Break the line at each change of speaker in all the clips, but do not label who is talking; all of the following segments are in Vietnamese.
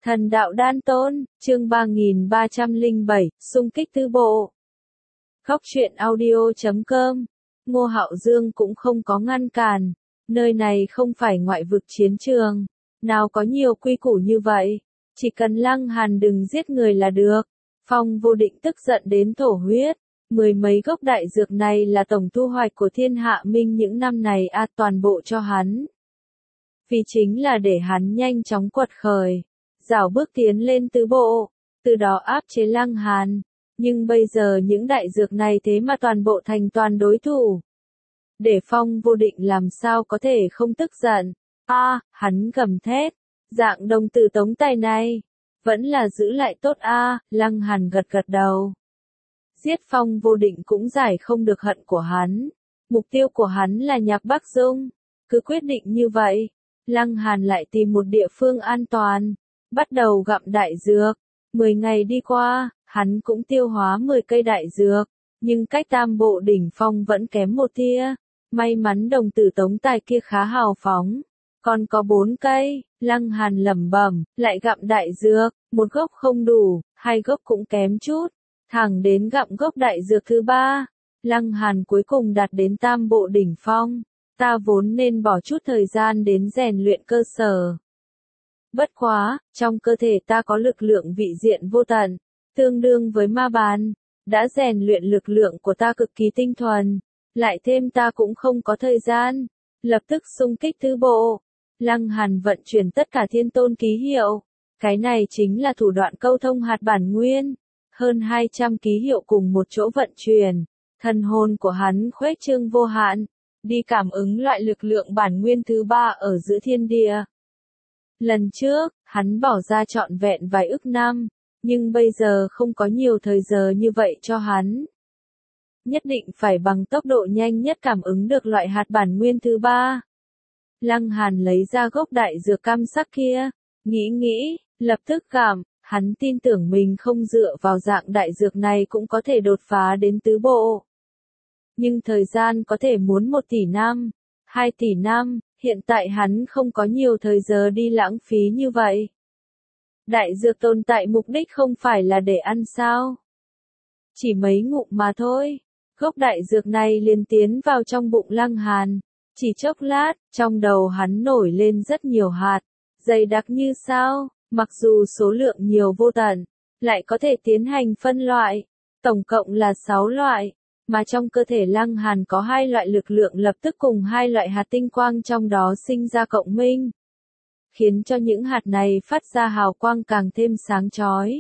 Thần đạo đan tôn, chương 3307, xung kích tứ bộ. Góc truyện audio.com. Ngô Hạo Dương cũng không có ngăn cản. Nơi này không phải ngoại vực chiến trường. Nào có nhiều quy củ như vậy. Chỉ cần Lăng Hàn đừng giết người là được. Phong Vô Định tức giận đến thổ huyết. Mười mấy gốc đại dược này là tổng thu hoạch của Thiên Hạ Minh những năm này toàn bộ cho hắn. Vì chính là để hắn nhanh chóng quật khởi. Rảo bước tiến lên tứ bộ, từ đó áp chế Lăng Hàn. Nhưng bây giờ những đại dược này thế mà toàn bộ thành toàn đối thủ. Để Phong Vô Định làm sao có thể không tức giận. Hắn gầm thét. Dạng đồng tử tống tài này. Vẫn là giữ lại tốt Lăng Hàn gật gật đầu. Giết Phong Vô Định cũng giải không được hận của hắn. Mục tiêu của hắn là Nhạc Bắc Dung. Cứ quyết định như vậy. Lăng Hàn lại tìm một địa phương an toàn. Bắt đầu gặm đại dược. 10 ngày đi qua, hắn cũng tiêu hóa 10 cây đại dược. Nhưng cách Tam Bộ đỉnh phong vẫn kém một tia. May mắn đồng tử tống tài kia khá hào phóng. Còn có 4 cây, Lăng Hàn lẩm bẩm, lại gặm đại dược. Một gốc không đủ, 2 gốc cũng kém chút. Thẳng đến gặm gốc đại dược thứ 3. Lăng Hàn cuối cùng đạt đến Tam Bộ đỉnh phong. Ta vốn nên bỏ chút thời gian đến rèn luyện cơ sở. Bất quá, trong cơ thể ta có lực lượng vị diện vô tận, tương đương với ma bàn, đã rèn luyện lực lượng của ta cực kỳ tinh thuần, lại thêm ta cũng không có thời gian, lập tức xung kích tứ bộ. Lăng Hàn vận chuyển tất cả thiên tôn ký hiệu, cái này chính là thủ đoạn câu thông hạt bản nguyên, hơn 200 ký hiệu cùng một chỗ vận chuyển, thần hồn của hắn khuếch trương vô hạn, đi cảm ứng loại lực lượng bản nguyên thứ 3 ở giữa thiên địa. Lần trước, hắn bỏ ra trọn vẹn vài ức năm, nhưng bây giờ không có nhiều thời giờ như vậy cho hắn. Nhất định phải bằng tốc độ nhanh nhất cảm ứng được loại hạt bản nguyên thứ 3. Lăng Hàn lấy ra gốc đại dược cam sắc kia, nghĩ, lập tức cảm, hắn tin tưởng mình không dựa vào dạng đại dược này cũng có thể đột phá đến tứ bộ. Nhưng thời gian có thể muốn 1 tỷ năm, 2 tỷ năm. Hiện tại hắn không có nhiều thời giờ đi lãng phí như vậy. Đại dược tồn tại mục đích không phải là để ăn sao? Chỉ mấy ngụm mà thôi. Gốc đại dược này liền tiến vào trong bụng Lăng Hàn. Chỉ chốc lát, trong đầu hắn nổi lên rất nhiều hạt, dày đặc như sao, mặc dù số lượng nhiều vô tận, lại có thể tiến hành phân loại. Tổng cộng là 6 loại. Mà trong cơ thể Lăng Hàn có 2 loại lực lượng lập tức cùng 2 loại hạt tinh quang trong đó sinh ra cộng minh, khiến cho những hạt này phát ra hào quang càng thêm sáng chói.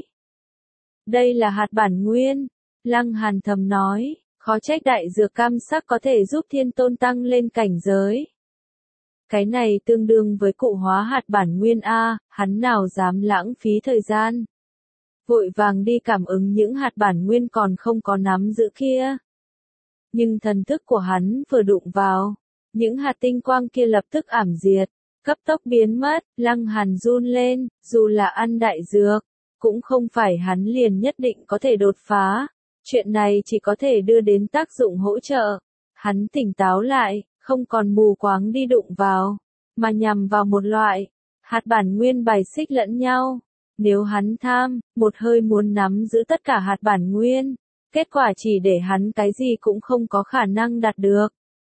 Đây là hạt bản nguyên, Lăng Hàn thầm nói, khó trách đại dược cam sắc có thể giúp thiên tôn tăng lên cảnh giới. Cái này tương đương với cụ hóa hạt bản nguyên hắn nào dám lãng phí thời gian. Vội vàng đi cảm ứng những hạt bản nguyên còn không có nắm giữ kia. Nhưng thần thức của hắn vừa đụng vào, những hạt tinh quang kia lập tức ảm diệt, cấp tốc biến mất. Lăng Hàn run lên, dù là ăn đại dược, cũng không phải hắn liền nhất định có thể đột phá, chuyện này chỉ có thể đưa đến tác dụng hỗ trợ. Hắn tỉnh táo lại, không còn mù quáng đi đụng vào, mà nhằm vào một loại, hạt bản nguyên bài xích lẫn nhau. Nếu hắn tham, một hơi muốn nắm giữ tất cả hạt bản nguyên, kết quả chỉ để hắn cái gì cũng không có khả năng đạt được.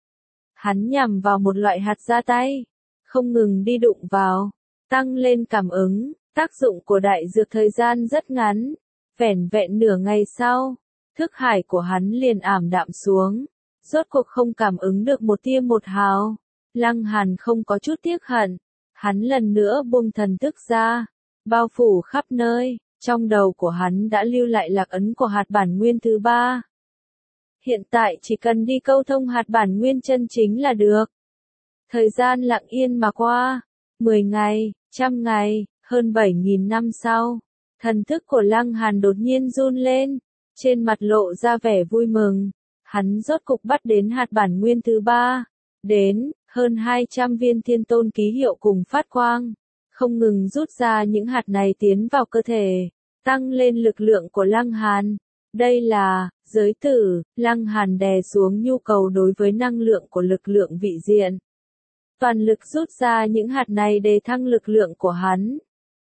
Hắn nhằm vào một loại hạt ra tay, không ngừng đi đụng vào, tăng lên cảm ứng, tác dụng của đại dược thời gian rất ngắn, vẻn vẹn nửa ngày sau, thức hải của hắn liền ảm đạm xuống, rốt cuộc không cảm ứng được một tia một hào. Lăng Hàn không có chút tiếc hận, hắn lần nữa buông thần thức ra, bao phủ khắp nơi. Trong đầu của hắn đã lưu lại lạc ấn của hạt bản nguyên thứ 3. Hiện tại chỉ cần đi câu thông hạt bản nguyên chân chính là được. Thời gian lặng yên mà qua. 10 ngày, 100 ngày, hơn 7.000 năm sau. Thần thức của Lăng Hàn đột nhiên run lên. Trên mặt lộ ra vẻ vui mừng. Hắn rốt cục bắt đến hạt bản nguyên thứ 3. Đến, hơn 200 viên thiên tôn ký hiệu cùng phát quang. Không ngừng rút ra những hạt này tiến vào cơ thể, tăng lên lực lượng của Lăng Hàn. Đây là, giới tử, Lăng Hàn đè xuống nhu cầu đối với năng lượng của lực lượng vị diện. Toàn lực rút ra những hạt này để thăng lực lượng của hắn.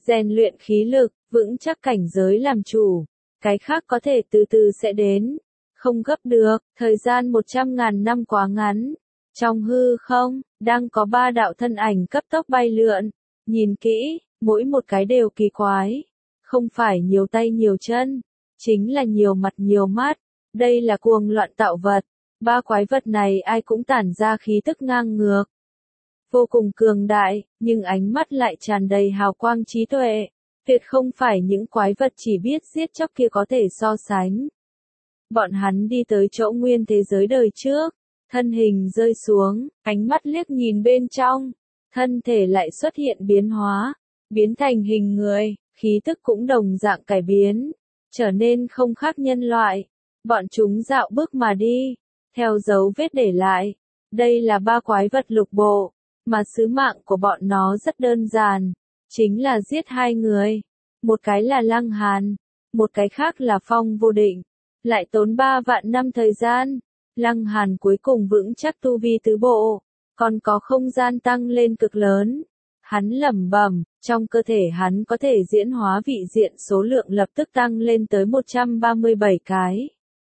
rèn luyện khí lực, vững chắc cảnh giới làm chủ. Cái khác có thể từ từ sẽ đến. Không gấp được, thời gian 100.000 năm quá ngắn. Trong hư không, đang có 3 đạo thân ảnh cấp tốc bay lượn. Nhìn kỹ, mỗi một cái đều kỳ quái. Không phải nhiều tay nhiều chân, chính là nhiều mặt nhiều mắt. Đây là cuồng loạn tạo vật. 3 quái vật này ai cũng tản ra khí tức ngang ngược. Vô cùng cường đại, nhưng ánh mắt lại tràn đầy hào quang trí tuệ. Tuyệt không phải những quái vật chỉ biết giết chóc kia có thể so sánh. Bọn hắn đi tới chỗ nguyên thế giới đời trước, thân hình rơi xuống, ánh mắt liếc nhìn bên trong, thân thể lại xuất hiện biến hóa, biến thành hình người, khí tức cũng đồng dạng cải biến, trở nên không khác nhân loại. Bọn chúng dạo bước mà đi, theo dấu vết để lại. Đây là 3 quái vật lục bộ, mà sứ mạng của bọn nó rất đơn giản, chính là giết 2 người. Một cái là Lăng Hàn, một cái khác là Phong Vô Định. Lại tốn 3 vạn năm thời gian, Lăng Hàn cuối cùng vững chắc tu vi tứ bộ, còn có không gian tăng lên cực lớn. Hắn lẩm bẩm, trong cơ thể hắn có thể diễn hóa vị diện số lượng lập tức tăng lên tới 137 cái.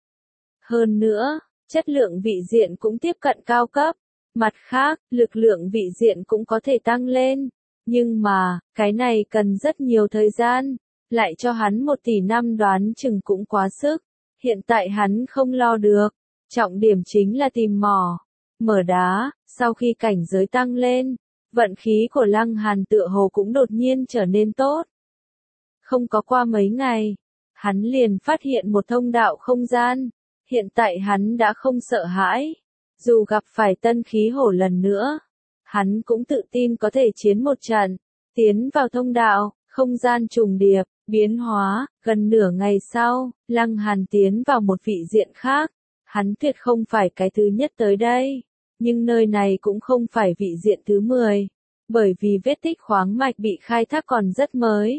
Hơn nữa, chất lượng vị diện cũng tiếp cận cao cấp. Mặt khác, lực lượng vị diện cũng có thể tăng lên. Nhưng mà, cái này cần rất nhiều thời gian, lại cho hắn 1 tỷ năm đoán chừng cũng quá sức. Hiện tại hắn không lo được, trọng điểm chính là tìm mỏ, mở đá. Sau khi cảnh giới tăng lên, vận khí của Lăng Hàn tựa hồ cũng đột nhiên trở nên tốt. Không có qua mấy ngày, hắn liền phát hiện một thông đạo không gian. Hiện tại hắn đã không sợ hãi, dù gặp phải tân khí hổ lần nữa, hắn cũng tự tin có thể chiến một trận. Tiến vào thông đạo, không gian trùng điệp, biến hóa. Gần nửa ngày sau, Lăng Hàn tiến vào một vị diện khác. Hắn tuyệt không phải cái thứ nhất tới đây, nhưng nơi này cũng không phải vị diện thứ 10, bởi vì vết tích khoáng mạch bị khai thác còn rất mới.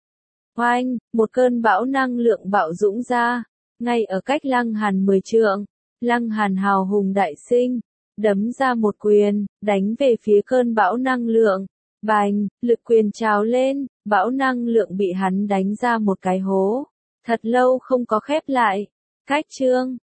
Oanh, một cơn bão năng lượng bạo dũng ra, ngay ở cách Lăng Hàn 10 trượng. Lăng Hàn hào hùng đại sinh, đấm ra một quyền, đánh về phía cơn bão năng lượng. Bành, lực quyền trào lên, bão năng lượng bị hắn đánh ra một cái hố. Thật lâu không có khép lại. Cách chương